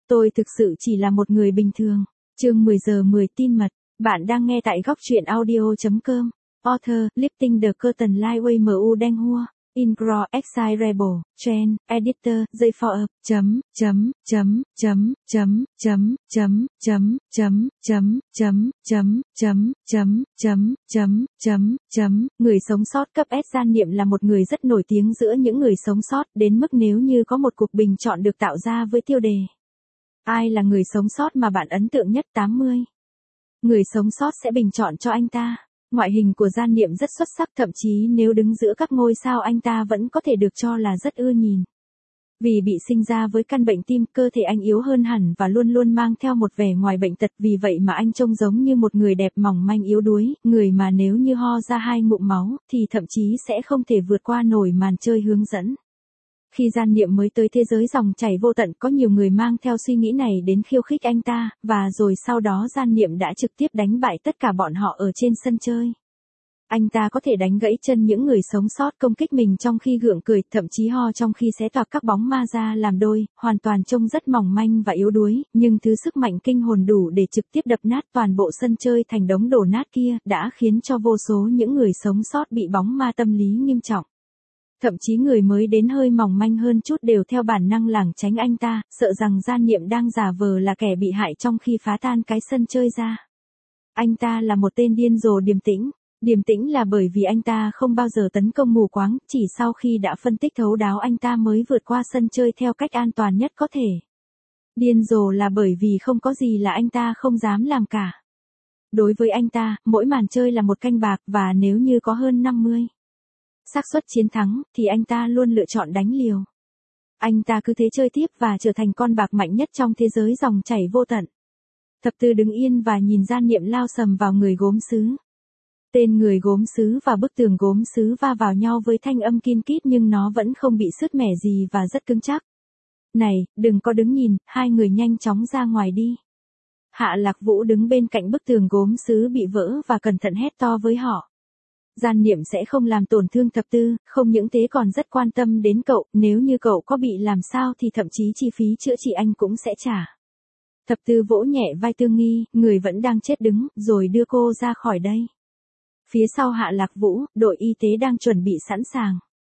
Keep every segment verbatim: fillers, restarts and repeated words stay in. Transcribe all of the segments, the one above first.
Tôi thực sự chỉ là một người bình thường. Chương mười giờ mười tin mật. Bạn đang nghe tại góc truyện audio chấm com. Author, Lifting the Curtain Lightweight em u Đen Hua. Ingro, Excitable, Trend, Editor, Dây for up, chấm, chấm, chấm, chấm, chấm, chấm, chấm, chấm, chấm, chấm, chấm, chấm, chấm, chấm, chấm, chấm, chấm, chấm, người sống sót cấp S Gian Niệm là một người rất nổi tiếng giữa những người sống sót đến mức nếu như có một cuộc bình chọn được tạo ra với tiêu đề. Ai là người sống sót mà bạn ấn tượng nhất tám mươi? Người sống sót sẽ bình chọn cho anh ta. Ngoại hình của Gian Niệm rất xuất sắc, thậm chí nếu đứng giữa các ngôi sao anh ta vẫn có thể được cho là rất ưa nhìn. Vì bị sinh ra với căn bệnh tim, cơ thể anh yếu hơn hẳn và luôn luôn mang theo một vẻ ngoài bệnh tật, vì vậy mà anh trông giống như một người đẹp mỏng manh yếu đuối, người mà nếu như ho ra hai ngụm máu thì thậm chí sẽ không thể vượt qua nổi màn chơi hướng dẫn. Khi Gian Niệm mới tới thế giới dòng chảy vô tận, có nhiều người mang theo suy nghĩ này đến khiêu khích anh ta, và rồi sau đó Gian Niệm đã trực tiếp đánh bại tất cả bọn họ ở trên sân chơi. Anh ta có thể đánh gãy chân những người sống sót công kích mình trong khi gượng cười, thậm chí ho trong khi xé toạc các bóng ma ra làm đôi, hoàn toàn trông rất mỏng manh và yếu đuối, nhưng thứ sức mạnh kinh hồn đủ để trực tiếp đập nát toàn bộ sân chơi thành đống đổ nát kia, đã khiến cho vô số những người sống sót bị bóng ma tâm lý nghiêm trọng. Thậm chí người mới đến hơi mỏng manh hơn chút đều theo bản năng lảng tránh anh ta, sợ rằng Gian Niệm đang giả vờ là kẻ bị hại trong khi phá tan cái sân chơi ra. Anh ta là một tên điên rồ điềm tĩnh. Điềm tĩnh là bởi vì anh ta không bao giờ tấn công mù quáng, chỉ sau khi đã phân tích thấu đáo anh ta mới vượt qua sân chơi theo cách an toàn nhất có thể. Điên rồ là bởi vì không có gì là anh ta không dám làm cả. Đối với anh ta, mỗi màn chơi là một canh bạc, và nếu như có hơn năm mươi xác suất chiến thắng, thì anh ta luôn lựa chọn đánh liều. Anh ta cứ thế chơi tiếp và trở thành con bạc mạnh nhất trong thế giới dòng chảy vô tận. Thập Tư đứng yên và nhìn Gian Niệm lao sầm vào người gốm sứ. Tên người gốm sứ và bức tường gốm sứ va vào nhau với thanh âm kin kít, nhưng nó vẫn không bị sứt mẻ gì và rất cứng chắc. Này, đừng có đứng nhìn, hai người nhanh chóng ra ngoài đi. Hạ Lạc Vũ đứng bên cạnh bức tường gốm sứ bị vỡ và cẩn thận hét to với họ. Gian Niệm sẽ không làm tổn thương Thập Tư, không những thế còn rất quan tâm đến cậu, nếu như cậu có bị làm sao thì thậm chí chi phí chữa trị anh cũng sẽ trả. Thập Tư vỗ nhẹ vai Tương Nghi, người vẫn đang chết đứng, rồi đưa cô ra khỏi đây. Phía sau Hạ Lạc Vũ, đội y tế đang chuẩn bị sẵn sàng.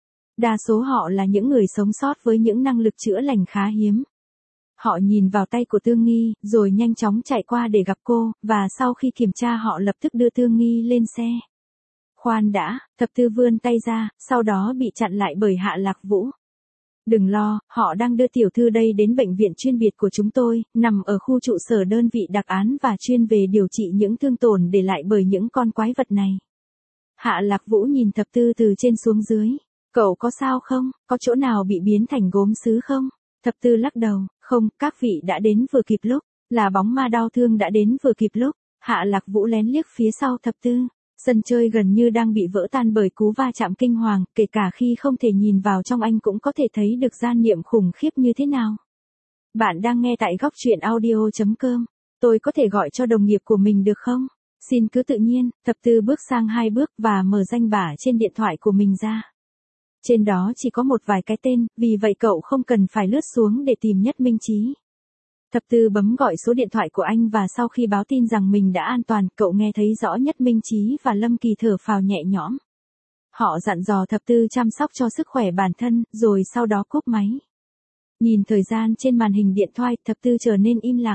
Đa số họ là những người sống sót với những năng lực chữa lành khá hiếm. Họ nhìn vào tay của Tương Nghi, rồi nhanh chóng chạy qua để gặp cô, và sau khi kiểm tra họ lập tức đưa Tương Nghi lên xe. Khoan đã, Thập Tư vươn tay ra, sau đó bị chặn lại bởi Hạ Lạc Vũ. Đừng lo, họ đang đưa tiểu thư đây đến bệnh viện chuyên biệt của chúng tôi, nằm ở khu trụ sở đơn vị đặc án và chuyên về điều trị những thương tổn để lại bởi những con quái vật này. Hạ Lạc Vũ nhìn Thập Tư từ trên xuống dưới. Cậu có sao không? Có chỗ nào bị biến thành gốm sứ không? Thập Tư lắc đầu, không, các vị đã đến vừa kịp lúc, là bóng ma đau thương đã đến vừa kịp lúc. Hạ Lạc Vũ lén liếc phía sau Thập Tư. Sân chơi gần như đang bị vỡ tan bởi cú va chạm kinh hoàng, kể cả khi không thể nhìn vào trong anh cũng có thể thấy được Gian Niệm khủng khiếp như thế nào. Bạn đang nghe tại góc truyện audio chấm com. Tôi có thể gọi cho đồng nghiệp của mình được không? Xin cứ tự nhiên. Thập Tư bước sang hai bước và mở danh bạ trên điện thoại của mình ra. Trên đó chỉ có một vài cái tên, vì vậy cậu không cần phải lướt xuống để tìm Nhất Minh Chí. Thập Tư bấm gọi số điện thoại của anh và sau khi báo tin rằng mình đã an toàn, cậu nghe thấy rõ Nhất Minh Chí và Lâm Kỳ thở phào nhẹ nhõm. Họ dặn dò Thập Tư chăm sóc cho sức khỏe bản thân, rồi sau đó cúp máy. Nhìn thời gian trên màn hình điện thoại, Thập Tư trở nên im lặng.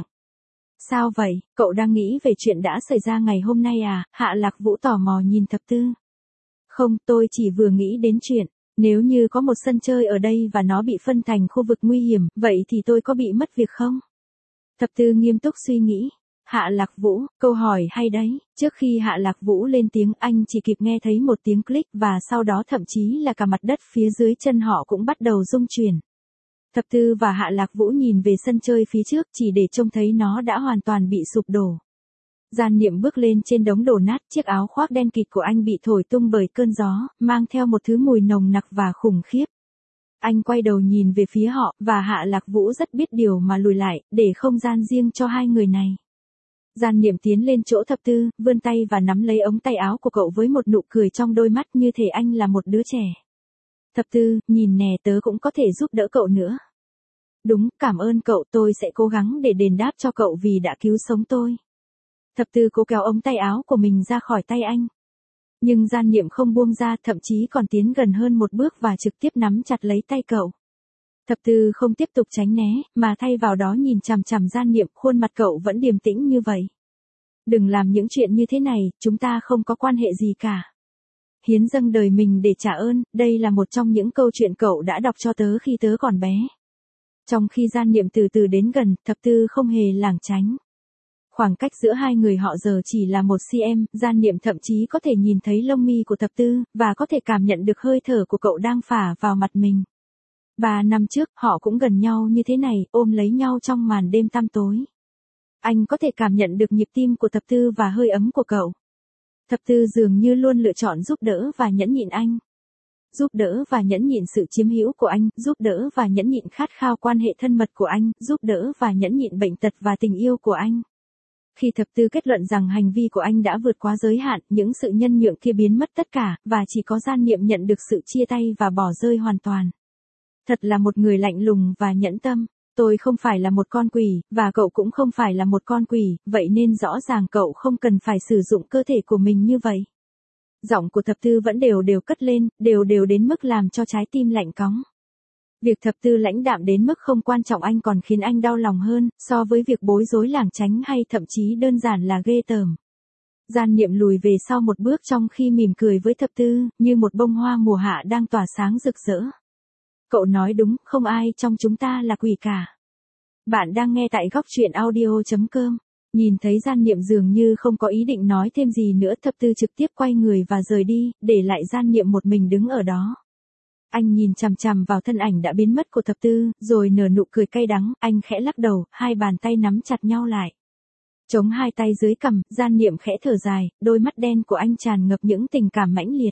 Sao vậy, cậu đang nghĩ về chuyện đã xảy ra ngày hôm nay à? Hạ Lạc Vũ tò mò nhìn Thập Tư. Không, tôi chỉ vừa nghĩ đến chuyện, nếu như có một sân chơi ở đây và nó bị phân thành khu vực nguy hiểm, vậy thì tôi có bị mất việc không? Thập Tư nghiêm túc suy nghĩ. Hạ Lạc Vũ, câu hỏi hay đấy. Trước khi Hạ Lạc Vũ lên tiếng, anh chỉ kịp nghe thấy một tiếng click và sau đó thậm chí là cả mặt đất phía dưới chân họ cũng bắt đầu rung chuyển. Thập Tư và Hạ Lạc Vũ nhìn về sân chơi phía trước chỉ để trông thấy nó đã hoàn toàn bị sụp đổ. Gian Niệm bước lên trên đống đổ nát, chiếc áo khoác đen kịt của anh bị thổi tung bởi cơn gió, mang theo một thứ mùi nồng nặc và khủng khiếp. Anh quay đầu nhìn về phía họ, và Hạ Lạc Vũ rất biết điều mà lùi lại, để không gian riêng cho hai người này. Gian Niệm tiến lên chỗ Thập Tư, vươn tay và nắm lấy ống tay áo của cậu với một nụ cười trong đôi mắt như thể anh là một đứa trẻ. Thập Tư, nhìn nè, tớ cũng có thể giúp đỡ cậu nữa. Đúng, cảm ơn cậu, tôi sẽ cố gắng để đền đáp cho cậu vì đã cứu sống tôi. Thập Tư cố kéo ống tay áo của mình ra khỏi tay anh. Nhưng Gian Niệm không buông ra, thậm chí còn tiến gần hơn một bước và trực tiếp nắm chặt lấy tay cậu. Thập Tư không tiếp tục tránh né, mà thay vào đó nhìn chằm chằm Gian Niệm, khuôn mặt cậu vẫn điềm tĩnh như vậy. Đừng làm những chuyện như thế này, chúng ta không có quan hệ gì cả. Hiến dâng đời mình để trả ơn, đây là một trong những câu chuyện cậu đã đọc cho tớ khi tớ còn bé. Trong khi Gian Niệm từ từ đến gần, Thập Tư không hề lảng tránh. Khoảng cách giữa hai người họ giờ chỉ là một xăng, Gian Niệm thậm chí có thể nhìn thấy lông mi của Thập Tư, và có thể cảm nhận được hơi thở của cậu đang phả vào mặt mình. Ba năm trước, họ cũng gần nhau như thế này, ôm lấy nhau trong màn đêm tăm tối. Anh có thể cảm nhận được nhịp tim của Thập Tư và hơi ấm của cậu. Thập Tư dường như luôn lựa chọn giúp đỡ và nhẫn nhịn anh. Giúp đỡ và nhẫn nhịn sự chiếm hữu của anh, giúp đỡ và nhẫn nhịn khát khao quan hệ thân mật của anh, giúp đỡ và nhẫn nhịn bệnh tật và tình yêu của anh. Khi Thập Tư kết luận rằng hành vi của anh đã vượt quá giới hạn, những sự nhân nhượng kia biến mất tất cả, và chỉ có Gian Niệm nhận được sự chia tay và bỏ rơi hoàn toàn. Thật là một người lạnh lùng và nhẫn tâm. Tôi không phải là một con quỷ, và cậu cũng không phải là một con quỷ, vậy nên rõ ràng cậu không cần phải sử dụng cơ thể của mình như vậy. Giọng của Thập Tư vẫn đều đều cất lên, đều đều đến mức làm cho trái tim lạnh cóng. Việc Thập Tư lãnh đạm đến mức không quan trọng anh còn khiến anh đau lòng hơn, so với việc bối rối lảng tránh hay thậm chí đơn giản là ghê tởm. Gian Niệm lùi về sau một bước trong khi mỉm cười với Thập Tư, như một bông hoa mùa hạ đang tỏa sáng rực rỡ. Cậu nói đúng, không ai trong chúng ta là quỷ cả. Bạn đang nghe tại góc truyện audio chấm com. Nhìn thấy Gian Niệm dường như không có ý định nói thêm gì nữa, Thập Tư trực tiếp quay người và rời đi, để lại Gian Niệm một mình đứng ở đó. Anh nhìn chằm chằm vào thân ảnh đã biến mất của Thập Tư, rồi nở nụ cười cay đắng, anh khẽ lắc đầu, hai bàn tay nắm chặt nhau lại. Chống hai tay dưới cằm, Gian Niệm khẽ thở dài, đôi mắt đen của anh tràn ngập những tình cảm mãnh liệt.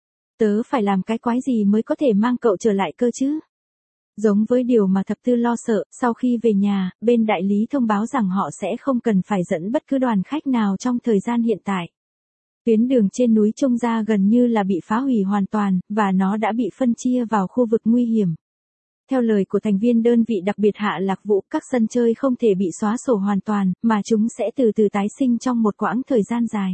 Tớ phải làm cái quái gì mới có thể mang cậu trở lại cơ chứ? Giống với điều mà Thập Tư lo sợ, sau khi về nhà, bên đại lý thông báo rằng họ sẽ không cần phải dẫn bất cứ đoàn khách nào trong thời gian hiện tại. Tuyến đường trên núi Trung Gia gần như là bị phá hủy hoàn toàn, và nó đã bị phân chia vào khu vực nguy hiểm. Theo lời của thành viên đơn vị đặc biệt Hạ Lạc Vũ, các sân chơi không thể bị xóa sổ hoàn toàn, mà chúng sẽ từ từ tái sinh trong một quãng thời gian dài.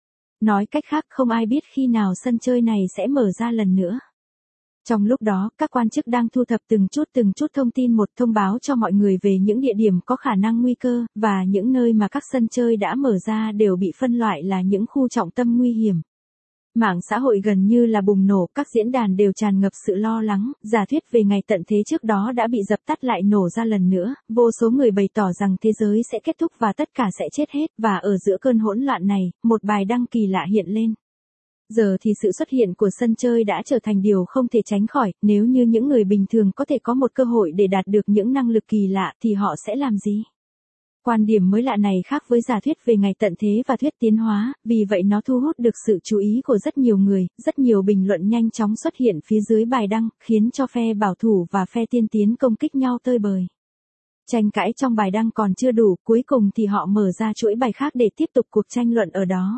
Nói cách khác, không ai biết khi nào sân chơi này sẽ mở ra lần nữa. Trong lúc đó, các quan chức đang thu thập từng chút từng chút thông tin, một thông báo cho mọi người về những địa điểm có khả năng nguy cơ, và những nơi mà các sân chơi đã mở ra đều bị phân loại là những khu trọng tâm nguy hiểm. Mạng xã hội gần như là bùng nổ, các diễn đàn đều tràn ngập sự lo lắng, giả thuyết về ngày tận thế trước đó đã bị dập tắt lại nổ ra lần nữa, vô số người bày tỏ rằng thế giới sẽ kết thúc và tất cả sẽ chết hết, và ở giữa cơn hỗn loạn này, một bài đăng kỳ lạ hiện lên. Giờ thì sự xuất hiện của sân chơi đã trở thành điều không thể tránh khỏi, nếu như những người bình thường có thể có một cơ hội để đạt được những năng lực kỳ lạ thì họ sẽ làm gì? Quan điểm mới lạ này khác với giả thuyết về ngày tận thế và thuyết tiến hóa, vì vậy nó thu hút được sự chú ý của rất nhiều người, rất nhiều bình luận nhanh chóng xuất hiện phía dưới bài đăng, khiến cho phe bảo thủ và phe tiên tiến công kích nhau tơi bời. Tranh cãi trong bài đăng còn chưa đủ, cuối cùng thì họ mở ra chuỗi bài khác để tiếp tục cuộc tranh luận ở đó.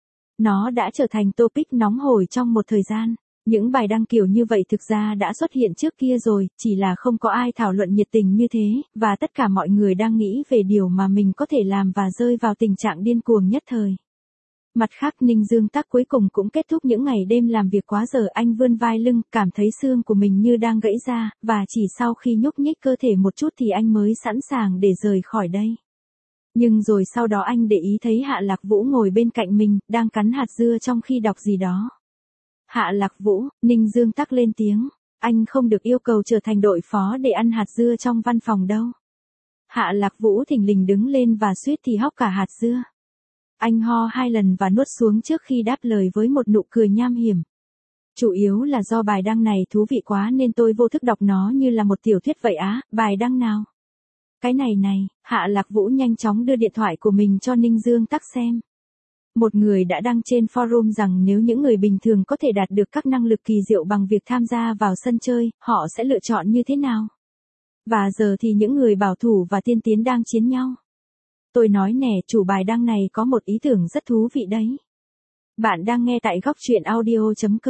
Nó đã trở thành topic nóng hổi trong một thời gian. Những bài đăng kiểu như vậy thực ra đã xuất hiện trước kia rồi, chỉ là không có ai thảo luận nhiệt tình như thế, và tất cả mọi người đang nghĩ về điều mà mình có thể làm và rơi vào tình trạng điên cuồng nhất thời. Mặt khác, Ninh Dương Tắc cuối cùng cũng kết thúc những ngày đêm làm việc quá giờ, anh vươn vai lưng, cảm thấy xương của mình như đang gãy ra, và chỉ sau khi nhúc nhích cơ thể một chút thì anh mới sẵn sàng để rời khỏi đây. Nhưng rồi sau đó anh để ý thấy Hạ Lạc Vũ ngồi bên cạnh mình, đang cắn hạt dưa trong khi đọc gì đó. Hạ Lạc Vũ, Ninh Dương Tắc lên tiếng, anh không được yêu cầu trở thành đội phó để ăn hạt dưa trong văn phòng đâu. Hạ Lạc Vũ thình lình đứng lên và suýt thì hóc cả hạt dưa. Anh ho hai lần và nuốt xuống trước khi đáp lời với một nụ cười nham hiểm. Chủ yếu là do bài đăng này thú vị quá nên tôi vô thức đọc nó như là một tiểu thuyết vậy á, bài đăng nào? Cái này này, Hạ Lạc Vũ nhanh chóng đưa điện thoại của mình cho Ninh Dương Tắc xem. Một người đã đăng trên forum rằng nếu những người bình thường có thể đạt được các năng lực kỳ diệu bằng việc tham gia vào sân chơi, họ sẽ lựa chọn như thế nào? Và giờ thì những người bảo thủ và tiên tiến đang chiến nhau. Tôi nói nè, chủ bài đăng này có một ý tưởng rất thú vị đấy. Bạn đang nghe tại góc truyện audio chấm com.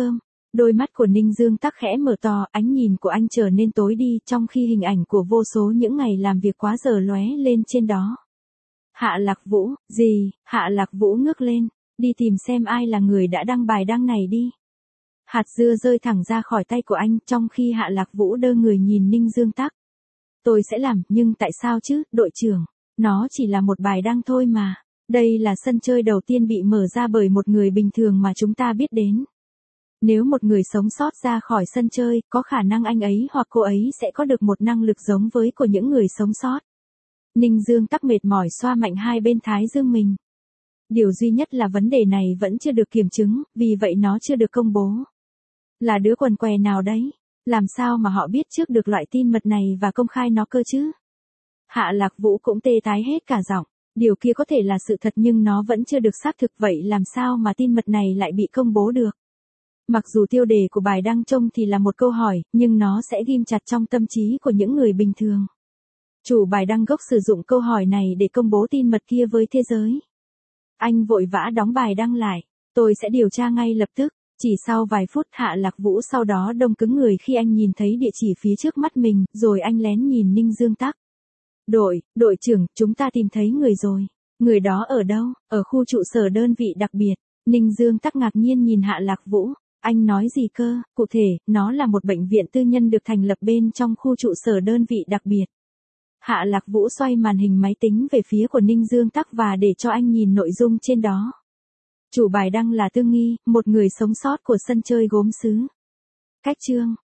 Đôi mắt của Ninh Dương Tắc khẽ mở to, ánh nhìn của anh trở nên tối đi, trong khi hình ảnh của vô số những ngày làm việc quá giờ lóe lên trên đó. Hạ Lạc Vũ, gì? Hạ Lạc Vũ ngước lên, đi tìm xem ai là người đã đăng bài đăng này đi. Hạt dưa rơi thẳng ra khỏi tay của anh, trong khi Hạ Lạc Vũ đơ người nhìn Ninh Dương Tắc. Tôi sẽ làm, nhưng tại sao chứ, đội trưởng? Nó chỉ là một bài đăng thôi mà. Đây là sân chơi đầu tiên bị mở ra bởi một người bình thường mà chúng ta biết đến. Nếu một người sống sót ra khỏi sân chơi, có khả năng anh ấy hoặc cô ấy sẽ có được một năng lực giống với của những người sống sót. Ninh Dương Tắc mệt mỏi xoa mạnh hai bên thái dương mình. Điều duy nhất là vấn đề này vẫn chưa được kiểm chứng, vì vậy nó chưa được công bố. Là đứa quần què nào đấy? Làm sao mà họ biết trước được loại tin mật này và công khai nó cơ chứ? Hạ Lạc Vũ cũng tê tái hết cả giọng. Điều kia có thể là sự thật nhưng nó vẫn chưa được xác thực, vậy làm sao mà tin mật này lại bị công bố được? Mặc dù tiêu đề của bài đăng trông thì là một câu hỏi, nhưng nó sẽ ghim chặt trong tâm trí của những người bình thường. Chủ bài đăng gốc sử dụng câu hỏi này để công bố tin mật kia với thế giới. Anh vội vã đóng bài đăng lại. Tôi sẽ điều tra ngay lập tức. Chỉ sau vài phút Hạ Lạc Vũ sau đó đông cứng người khi anh nhìn thấy địa chỉ phía trước mắt mình, rồi anh lén nhìn Ninh Dương Tắc. Đội, đội trưởng, chúng ta tìm thấy người rồi. Người đó ở đâu? Ở khu trụ sở đơn vị đặc biệt. Ninh Dương Tắc ngạc nhiên nhìn Hạ Lạc Vũ. Anh nói gì cơ? Cụ thể, nó là một bệnh viện tư nhân được thành lập bên trong khu trụ sở đơn vị đặc biệt. Hạ Lạc Vũ xoay màn hình máy tính về phía của Ninh Dương Tắc và để cho anh nhìn nội dung trên đó. Chủ bài đăng là Tương Nghi, một người sống sót của sân chơi gốm sứ. Cách chương